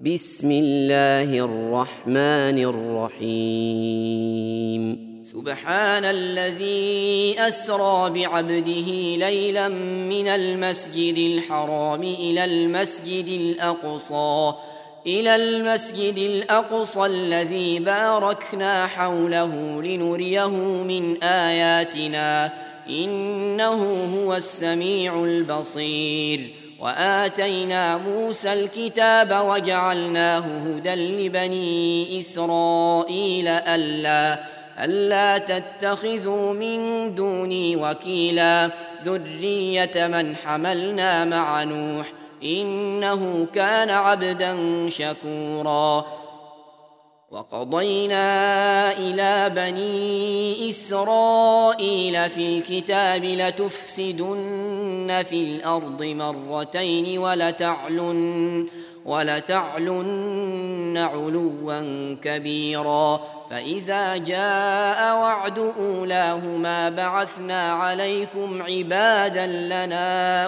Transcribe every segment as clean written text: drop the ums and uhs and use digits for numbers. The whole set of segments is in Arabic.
بسم الله الرحمن الرحيم سبحان الذي أسرى بعبده ليلا من المسجد الحرام إلى المسجد الأقصى الذي باركنا حوله لنريه من آياتنا إنه هو السميع البصير. وآتينا موسى الكتاب وجعلناه هدى لبني إسرائيل ألا تتخذوا من دوني وكيلا ذرية من حملنا مع نوح إنه كان عبدا شكورا. وقضينا إلى بني إسرائيل في الكتاب لتفسدن في الأرض مرتين ولتعلن علوا كبيرا. فإذا جاء وعد أولاهما بعثنا عليكم عبادا لنا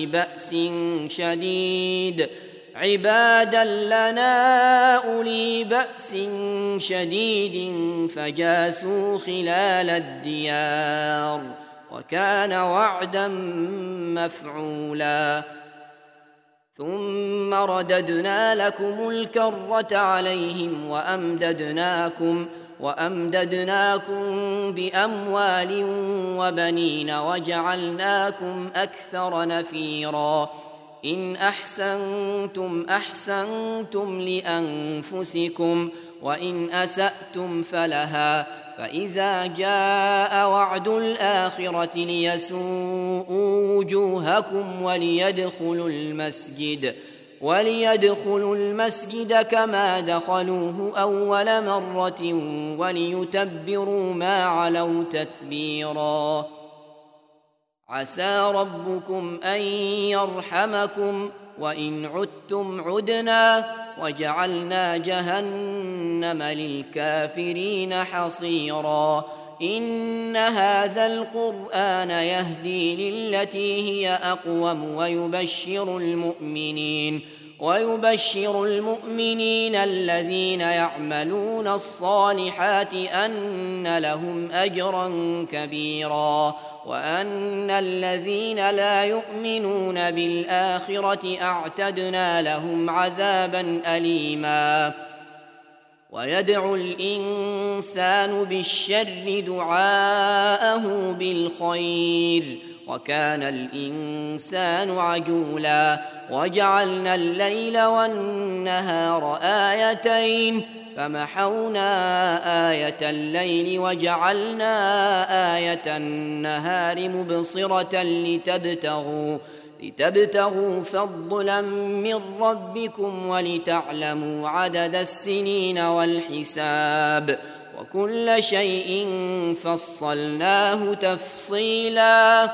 أولي بأس شديد فجاسوا خلال الديار وكان وعدا مفعولا. ثم رددنا لكم الكرة عليهم وأمددناكم بأموال وبنين وجعلناكم أكثر نفيرا. إن أحسنتم لأنفسكم وإن أسأتم فلها. فإذا جاء وعد الآخرة ليسوءوا وجوهكم وليدخلوا المسجد كما دخلوه أول مرة وليتبروا ما علوا تتبيرا. عسى ربكم أن يرحمكم وإن عدتم عدنا وجعلنا جهنم للكافرين حصيرا. إن هذا القرآن يهدي للتي هي أقوم ويبشر المؤمنين الذين يعملون الصالحات أن لهم أجرا كبيرا وأن الذين لا يؤمنون بالآخرة أعتدنا لهم عذابا أليما. ويدعو الإنسان بالشر دعاءه بالخير وكان الإنسان عجولا. وجعلنا الليل والنهار آيتين فمحونا آية الليل وجعلنا آية النهار مبصرة لتبتغوا فضلا من ربكم ولتعلموا عدد السنين والحساب وكل شيء فصلناه تفصيلا.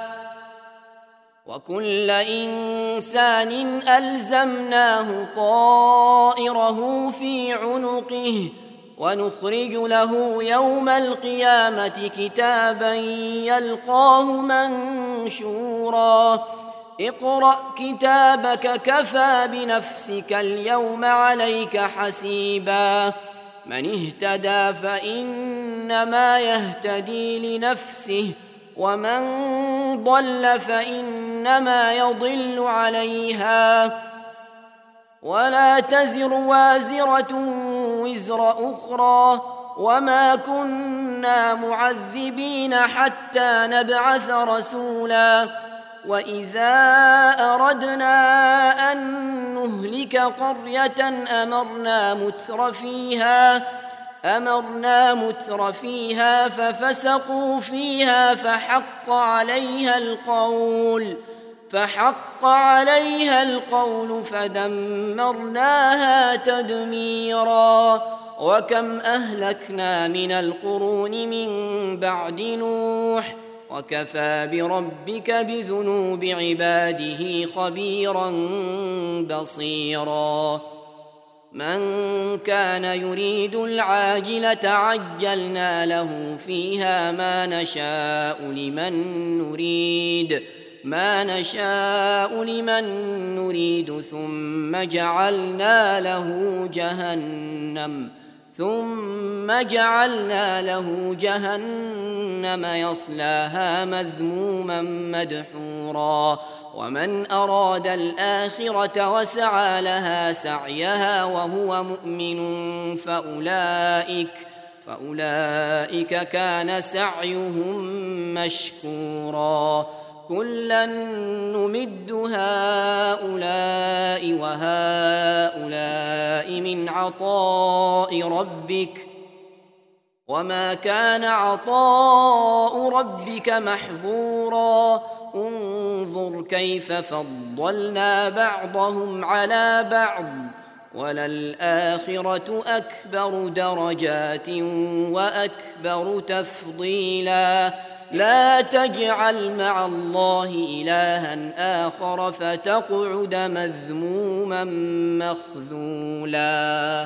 وكل إنسان ألزمناه طائره في عنقه ونخرج له يوم القيامة كتابا يلقاه منشورا. اقرأ كتابك كفى بنفسك اليوم عليك حسيبا. من اهتدى فإنما يهتدي لنفسه ومن ضل فإنما يضل عليها ولا تزر وازرة وزر أخرى وما كنا معذبين حتى نبعث رسولا. وإذا أردنا أن نهلك قرية أمرنا متر فيها ففسقوا فيها فحق عليها القول فدمرناها تدميرا. وكم أهلكنا من القرون من بعد نوح وكفى بربك بذنوب عباده خبيرا بصيرا. من كان يريد العاجلة عجلنا له فيها ما نشاء لمن نريد ما نشاء لمن نريد ثم جعلنا له جهنم يصلاها مذموما مدحورا ومن أراد الآخرة وسعى لها سعيها وهو مؤمن فأولئك كان سعيهم مشكورا كلا نمد هؤلاء وهؤلاء من عطاء ربك وما كان عطاء ربك محظورا انظر كيف فضلنا بعضهم على بعض وللآخرة أكبر درجات وأكبر تفضيلا لا تجعل مع الله إلها آخر فتقعد مذموما مخذولا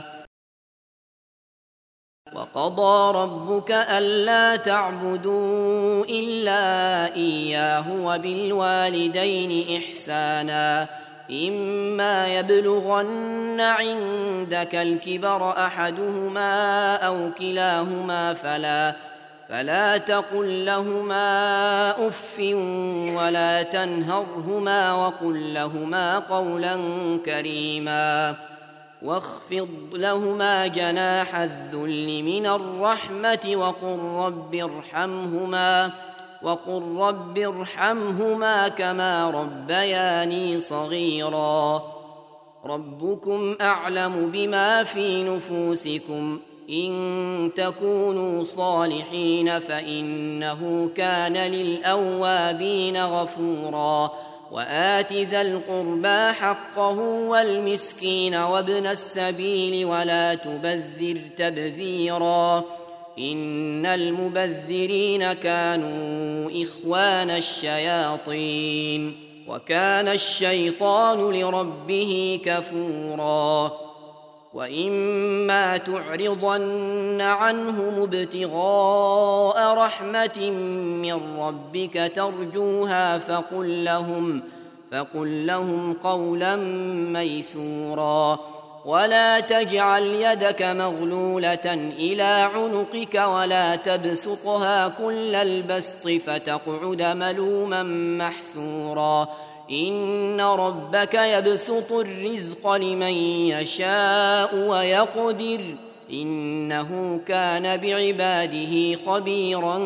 وقضى ربك ألا تعبدوا إلا إياه وبالوالدين إحسانا إما يبلغن عندك الكبر أحدهما أو كلاهما فلا تقل لهما أف ولا تنهرهما وقل لهما قولا كريما واخفض لهما جناح الذل من الرحمة وقل رب ارحمهما كما ربياني صغيرا ربكم أعلم بما في نفوسكم إن تكونوا صالحين فإنه كان للأوابين غفورا وآت ذا القربى حقه والمسكين وابن السبيل ولا تبذر تبذيرا إن المبذرين كانوا إخوان الشياطين وكان الشيطان لربه كفورا وإما تعرضن عنهم ابتغاء رحمة من ربك ترجوها فقل لهم قولا ميسورا ولا تجعل يدك مغلولة إلى عنقك ولا تبسطها كل البسط فتقعد ملوما محسورا إن ربك يبسط الرزق لمن يشاء ويقدر إنه كان بعباده خبيرا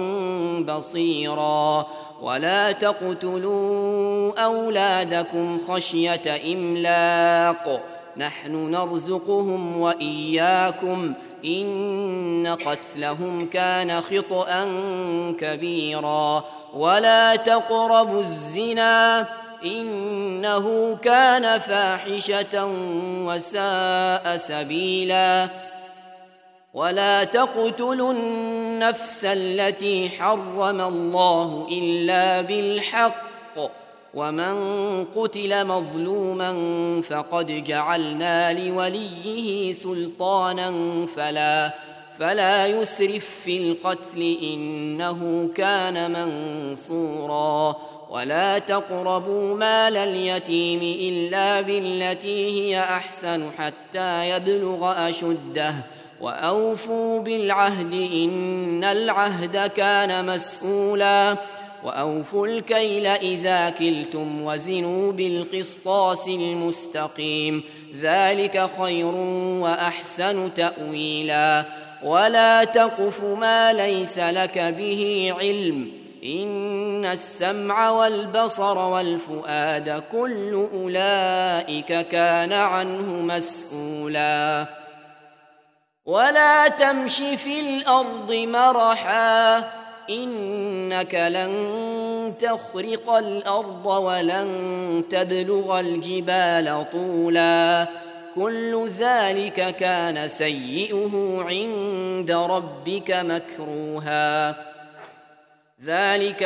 بصيرا ولا تقتلوا أولادكم خشية إملاق نحن نرزقهم وإياكم إن قتلهم كان خطأ كبيرا ولا تقربوا الزنا إنه كان فاحشة وساء سبيلا ولا تقتلوا النفس التي حرم الله إلا بالحق ومن قتل مظلوما فقد جعلنا لوليه سلطانا فلا يسرف في القتل إنه كان منصورا ولا تقربوا مال اليتيم إلا بالتي هي أحسن حتى يبلغ أشده وأوفوا بالعهد إن العهد كان مسؤولا وأوفوا الكيل إذا كلتم وزنوا بالقسطاس المستقيم ذلك خير وأحسن تأويلا ولا تقف ما ليس لك به علم إن السمع والبصر والفؤاد كل أولئك كان عنه مسؤولا ولا تمش في الأرض مرحا إنك لن تخرق الأرض ولن تبلغ الجبال طولا كل ذلك كان سيئه عند ربك مكروها ذلك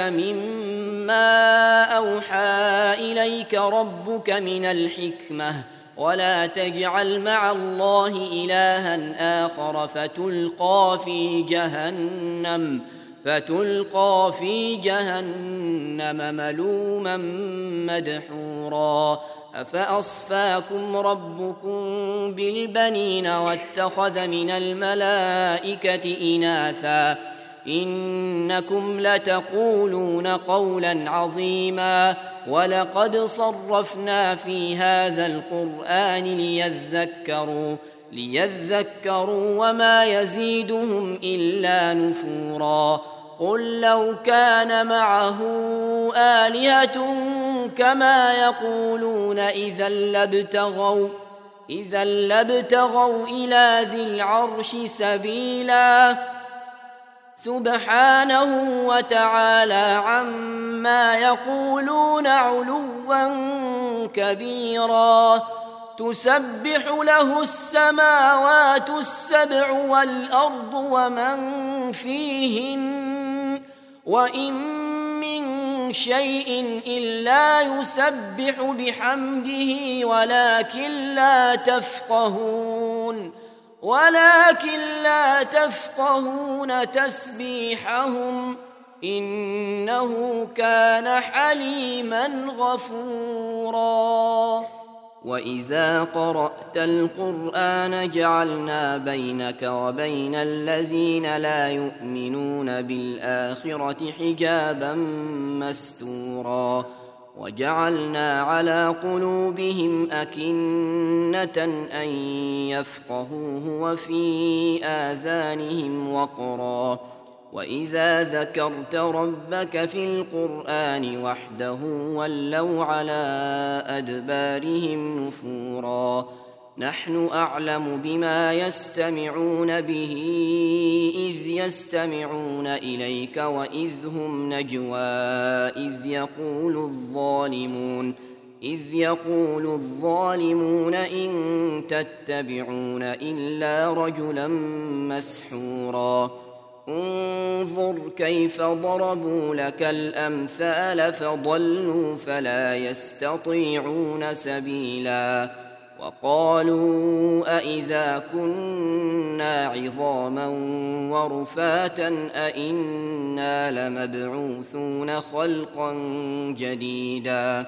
مما أوحى إليك ربك من الحكمة ولا تجعل مع الله إلها آخر فتلقى في جهنم فتلقى في جهنم ملوما مدحورا أفأصفاكم ربكم بالبنين واتخذ من الملائكة إناثا إنكم لتقولون قولا عظيما ولقد صرفنا في هذا القرآن ليذكروا وما يزيدهم إلا نفورا قل لو كان معه آلهة كما يقولون إذا لابتغوا إلى ذي العرش سبيلا سبحانه وتعالى عما يقولون علوا كبيرا تسبح له السماوات السبع والأرض ومن فيهن وإن من شيء إلا يسبح بحمده ولكن لا تفقهون تسبيحهم إنه كان حليما غفورا وإذا قرأت القرآن جعلنا بينك وبين الذين لا يؤمنون بالآخرة حجابا مستورا وجعلنا على قلوبهم أكنة أن يفقهوه وفي آذانهم وقرا وإذا ذكرت ربك في القرآن وحده ولوا على أدبارهم نفورا نحن أعلم بما يستمعون به إذ يستمعون إليك وإذ هم نجوى إذ يقول الظالمون إن تتبعون إلا رجلا مسحورا انظر كيف ضربوا لك الأمثال فضلوا فلا يستطيعون سبيلا وقالوا أإذا كنا عظاما ورفاتا أإنا لمبعوثون خلقا جديدا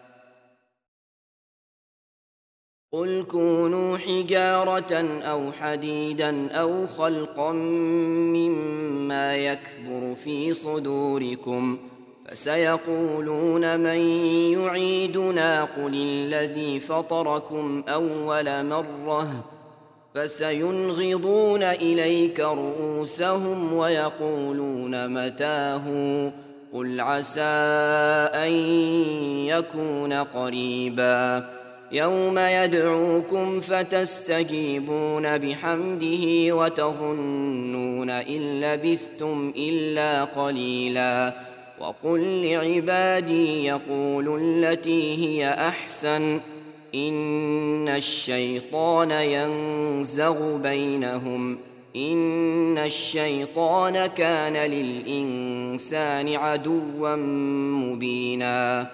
قل كونوا حجارة أو حديدا أو خلقا مما يكبر في صدوركم فسيقولون من يعيدنا قل الذي فطركم أول مرة فسينغضون إليك رؤوسهم ويقولون متاه قل عسى أن يكون قريبا يوم يدعوكم فتستجيبون بحمده وتظنون إن لبثتم إلا قليلا وقل لعبادي يقولوا التي هي أحسن إن الشيطان ينزغ بينهم إن الشيطان كان للإنسان عدوا مبينا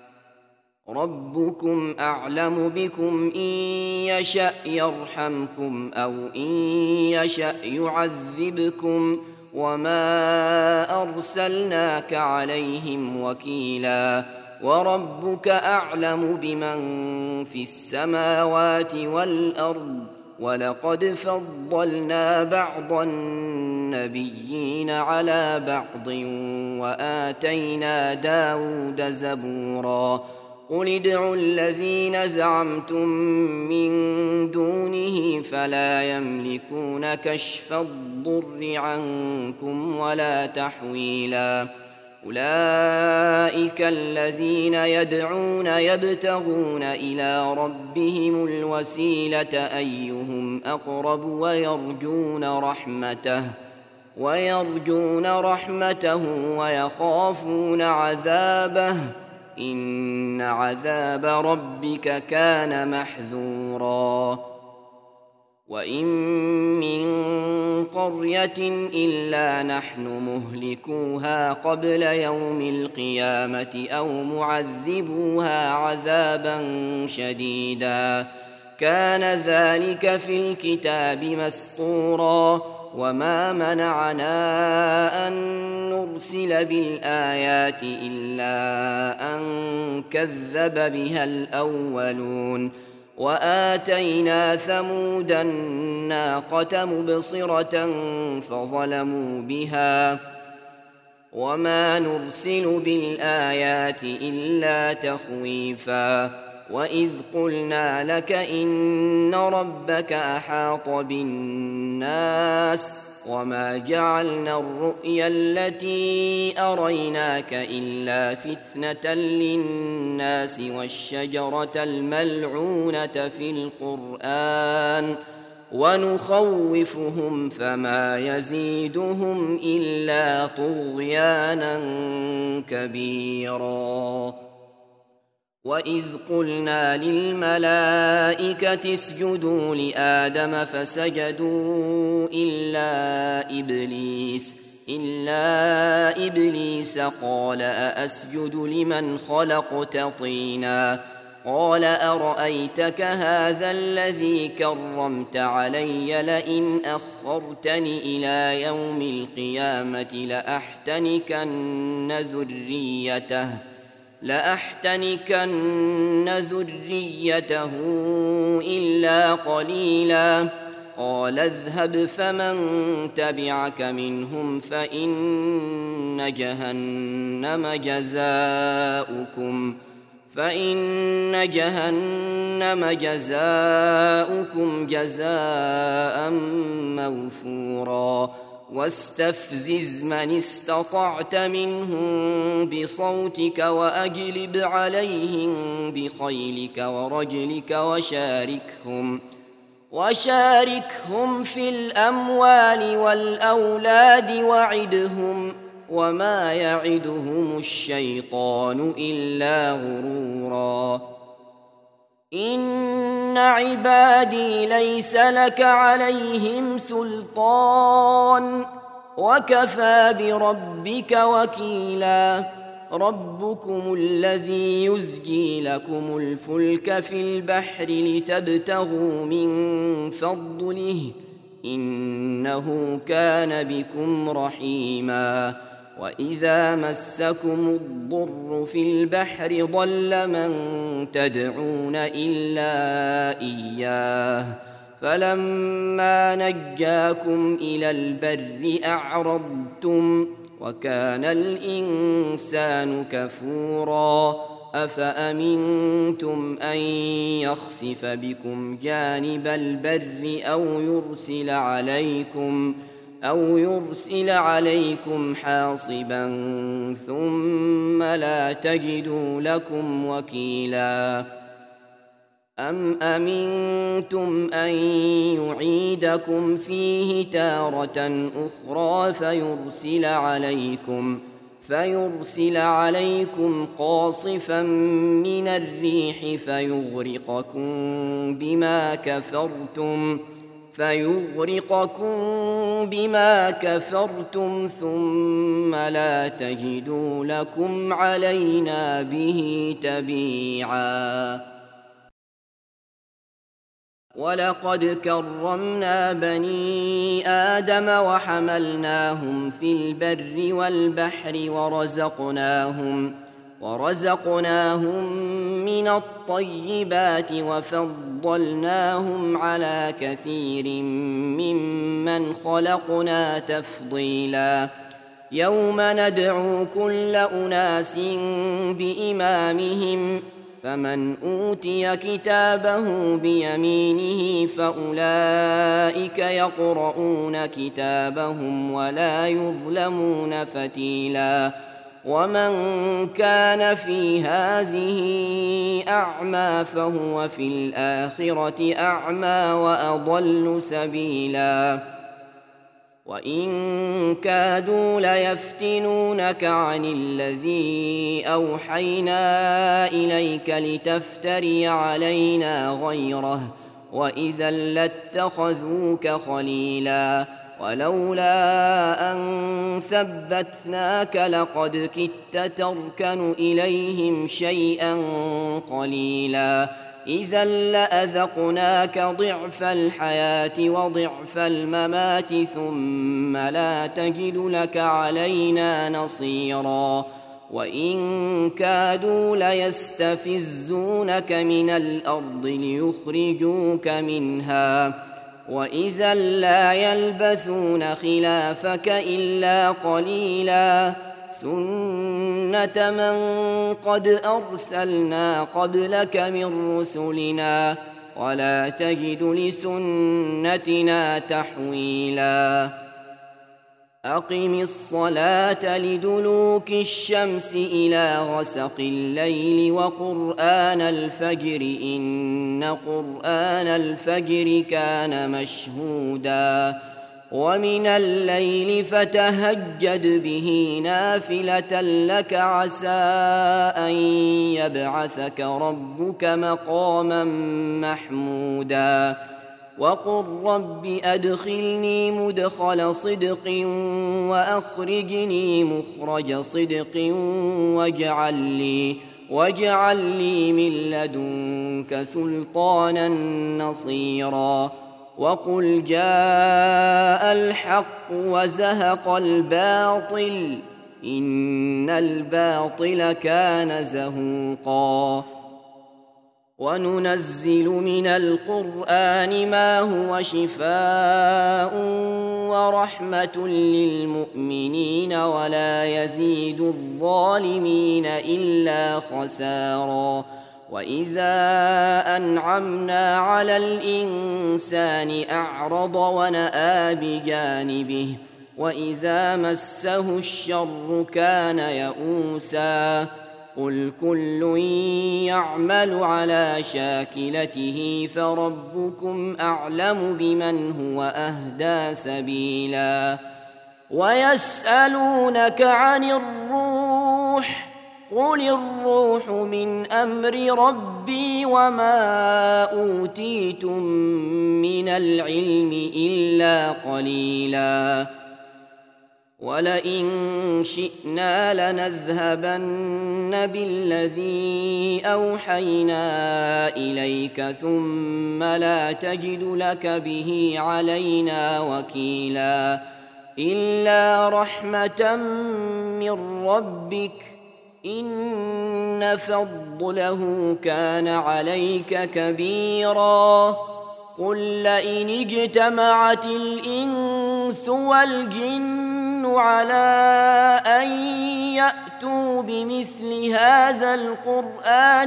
ربكم أعلم بكم إن يشأ يرحمكم أو إن يشأ يعذبكم وما أرسلناك عليهم وكيلا وربك أعلم بمن في السماوات والأرض ولقد فضلنا بعض النبيين على بعض وآتينا داود زبورا قل ادعوا الذين زعمتم من دونه فلا يملكون كشف الضر عنكم ولا تحويلا أولئك الذين يدعون يبتغون إلى ربهم الوسيلة أيهم أقرب ويرجون رحمته ويخافون عذابه إن عذاب ربك كان محذورا وإن من قرية إلا نحن مهلكوها قبل يوم القيامة أو معذبوها عذابا شديدا كان ذلك في الكتاب مسطورا وما منعنا أن نرسل بالآيات إلا أن كذب بها الأولون وآتينا ثمود الناقة مبصرة فظلموا بها وما نرسل بالآيات إلا تخويفا وإذ قلنا لك إن ربك أحاط بالناس وما جعلنا الرؤيا التي أريناك إلا فتنة للناس والشجرة الملعونة في القرآن ونخوفهم فما يزيدهم إلا طغيانا كبيرا وإذ قلنا للملائكة اسجدوا لآدم فسجدوا إلا إبليس قال أأسجد لمن خلقت طينا قال أرأيتك هذا الذي كرمت علي لئن أخرتني إلى يوم القيامة لأحتنكن ذريته إلا قليلا قال اذهب فمن تبعك منهم فإن جهنم جزاؤكم جزاء موفورا واستفزز من استطعت منهم بصوتك وأجلب عليهم بخيلك ورجلك وشاركهم في الأموال والأولاد وعدهم وما يعدهم الشيطان إلا غرورا إن عبادي ليس لك عليهم سلطان وكفى بربك وكيلا ربكم الذي يزجي لكم الفلك في البحر لتبتغوا من فضله إنه كان بكم رحيما وإذا مسكم الضر في البحر ضل من تدعون إلا إياه فلما نجاكم إلى البر أعرضتم وكان الإنسان كفورا أفأمنتم أن يخسف بكم جانب البر أو يرسل عليكم حاصبا ثم لا تجدوا لكم وكيلا أم أمنتم أن يعيدكم فيه تارة أخرى فيرسل عليكم قاصفا من الريح فيغرقكم بما كفرتم ثم لا تجدوا لكم علينا به تبيعا ولقد كرمنا بني آدم وحملناهم في البر والبحر ورزقناهم من الطيبات وفضلناهم على كثير ممن خلقنا تفضيلا يوم ندعو كل أناس بإمامهم فمن أوتي كتابه بيمينه فأولئك يقرؤون كتابهم ولا يظلمون فتيلا ومن كان في هذه أعمى فهو في الآخرة أعمى وأضل سبيلا وإن كادوا ليفتنونك عن الذي أوحينا إليك لتفتري علينا غيره وإذا لاتخذوك خليلا ولولا أن ثبتناك لقد كدت تركن إليهم شيئا قليلا إذا لأذقناك ضعف الحياة وضعف الممات ثم لا تجد لك علينا نصيرا وإن كادوا ليستفزونك من الأرض ليخرجوك منها وإذا لا يلبثون خلافك إلا قليلا سنة من قد أرسلنا قبلك من رسلنا ولا تجد لسنتنا تحويلا أقم الصلاة لدلوك الشمس إلى غسق الليل وقرآن الفجر إن قرآن الفجر كان مشهودا ومن الليل فتهجد به نافلة لك عسى أن يبعثك ربك مقاما محمودا وقل رب أدخلني مدخل صدق وأخرجني مخرج صدق واجعل لي من لدنك سلطانا نصيرا وقل جاء الحق وزهق الباطل إن الباطل كان زهوقا وننزل من القرآن ما هو شفاء ورحمة للمؤمنين ولا يزيد الظالمين إلا خسارا وإذا أنعمنا على الإنسان أعرض ونأى بجانبه وإذا مسه الشر كان يئوسا قل كل يعمل على شاكلته فربكم أعلم بمن هو أهدى سبيلا ويسألونك عن الروح قل الروح من أمر ربي وما أوتيتم من العلم إلا قليلا ولئن شئنا لنذهبن بالذي أوحينا إليك ثم لا تجد لك به علينا وكيلا إلا رحمة من ربك إن فضله كان عليك كبيرا قل لئن اجتمعت الإنس والجن على أن يأتوا بمثل هذا القرآن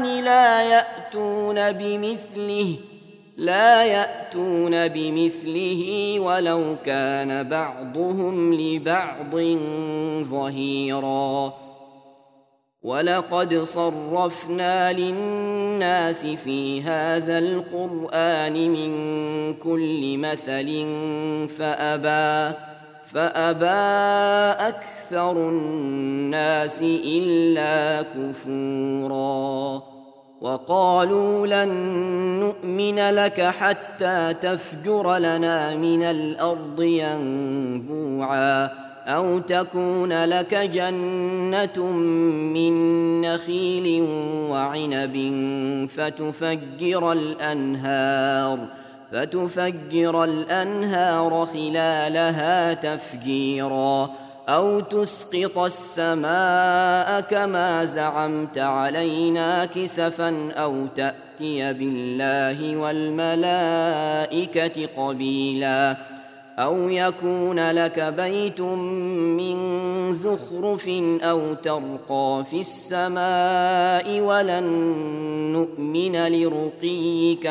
لا يأتون بمثله ولو كان بعضهم لبعض ظهيرا ولقد صرفنا للناس في هذا القرآن من كل مثل فأبى أكثر الناس إلا كفورا وقالوا لن نؤمن لك حتى تفجر لنا من الأرض ينبوعا أو تكون لك جنة من نخيل وعنب فتفجر الأنهار خلالها تفجيرا أو تسقط السماء كما زعمت علينا كسفا أو تأتي بالله والملائكة قبيلا أو يكون لك بيت من زخرف أو ترقى في السماء ولن نؤمن لرقيك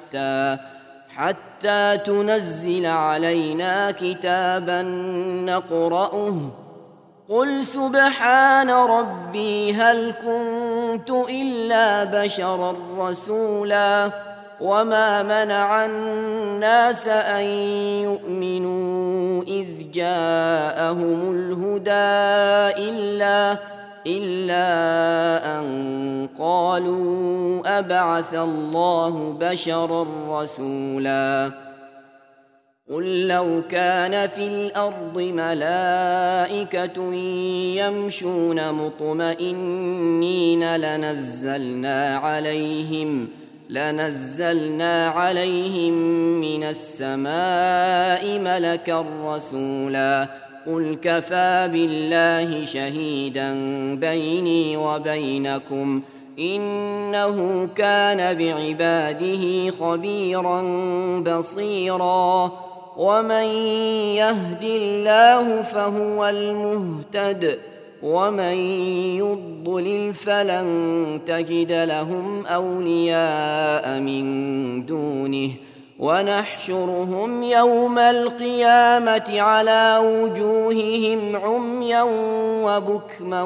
حتى تنزل علينا كتابا نقرأه قل سبحان ربي هل كنت إلا بشرا رسولا وما منع الناس أن يؤمنوا إذ جاءهم الهدى إلا أن قالوا أبعث الله بشرا رسولا قل لو كان في الأرض ملائكة يمشون مطمئنين لنزلنا عليهم من السماء ملكا رسولا قل كفى بالله شهيدا بيني وبينكم إنه كان بعباده خبيرا بصيرا ومن يهد الله فهو المهتد ومن يضلل فلن تجد لهم أولياء من دونه ونحشرهم يوم القيامة على وجوههم عميا وبكما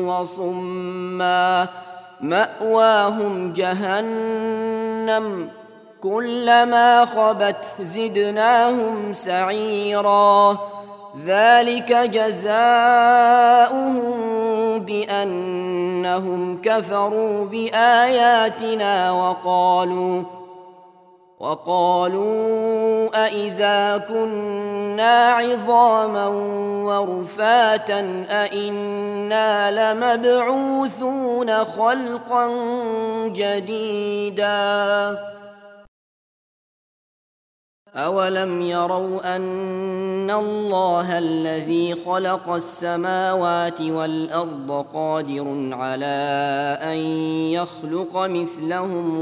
وصما مأواهم جهنم كلما خبت زدناهم سعيرا ذلك جزاؤهم بأنهم كفروا بآياتنا وقالوا أإذا كنا عظاما ورفاتا أإنا لمبعوثون خلقا جديدا أولم يروا أن الله الذي خلق السماوات والأرض قادر على أن يخلق مثلهم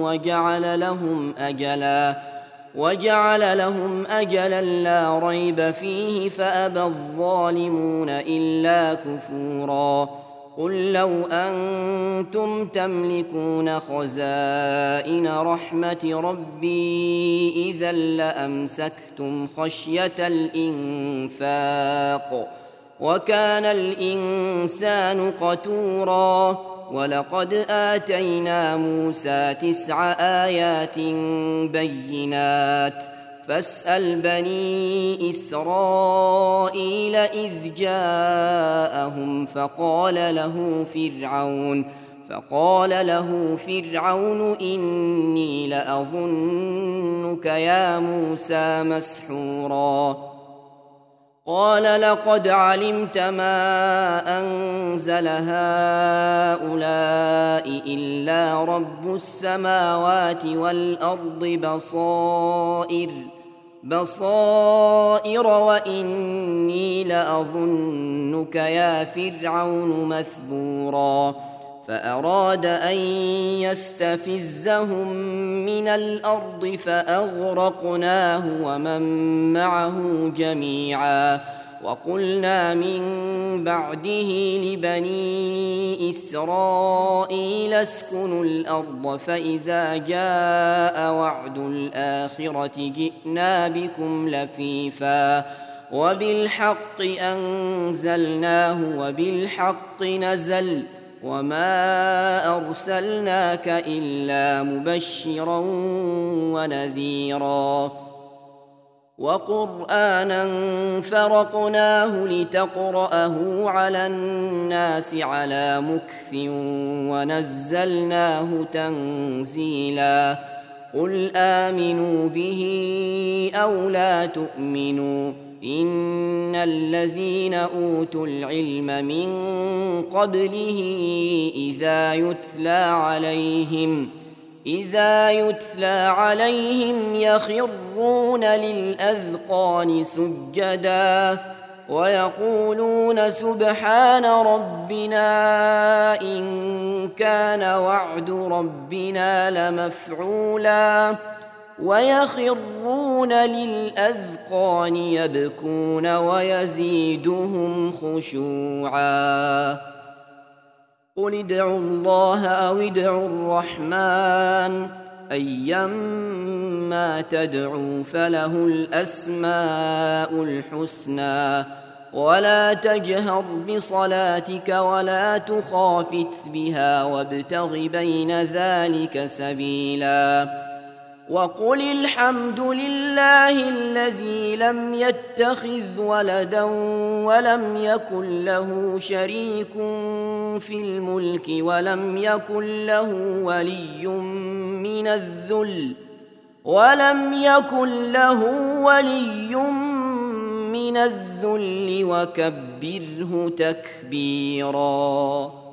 وجعل لهم أجلا لا ريب فيه فأبى الظالمون إلا كفورا قل لو أنتم تملكون خزائن رحمة ربي إذا لأمسكتم خشية الإنفاق وكان الإنسان قتورا ولقد آتينا موسى 9 آيات بينات فاسأل بني إسرائيل إذ جاءهم فقال له فرعون إني لأظنك يا موسى مسحورا قال لقد علمت ما أنزل هؤلاء إلا رب السماوات والأرض بصائر وإني لأظنك يا فرعون مثبورا فأراد أن يستفزهم من الأرض فأغرقناه ومن معه جميعا وقلنا من بعده لبني إسرائيل اسكنوا الأرض فإذا جاء وعد الآخرة جئنا بكم لفيفا وبالحق أنزلناه وبالحق نزل وما أرسلناك إلا مبشرا ونذيرا وقرآنا فرقناه لتقرأه على الناس على مكث ونزلناه تنزيلا قل آمنوا به أو لا تؤمنوا إن الذين أوتوا العلم من قبله إذا يتلى عليهم يخرون للأذقان سجدا ويقولون سبحان ربنا إن كان وعد ربنا لمفعولا ويخرون للأذقان يبكون ويزيدهم خشوعا قل ادعوا الله أو ادعوا الرحمن أيما تدعوا فله الأسماء الحسنى ولا تجهر بصلاتك ولا تخافت بها وابتغ بين ذلك سبيلا وقل الحمد لله الذي لم يتخذ ولدا ولم يكن له شريك في الملك ولم يكن له ولي من الذل وكبره تكبيرا.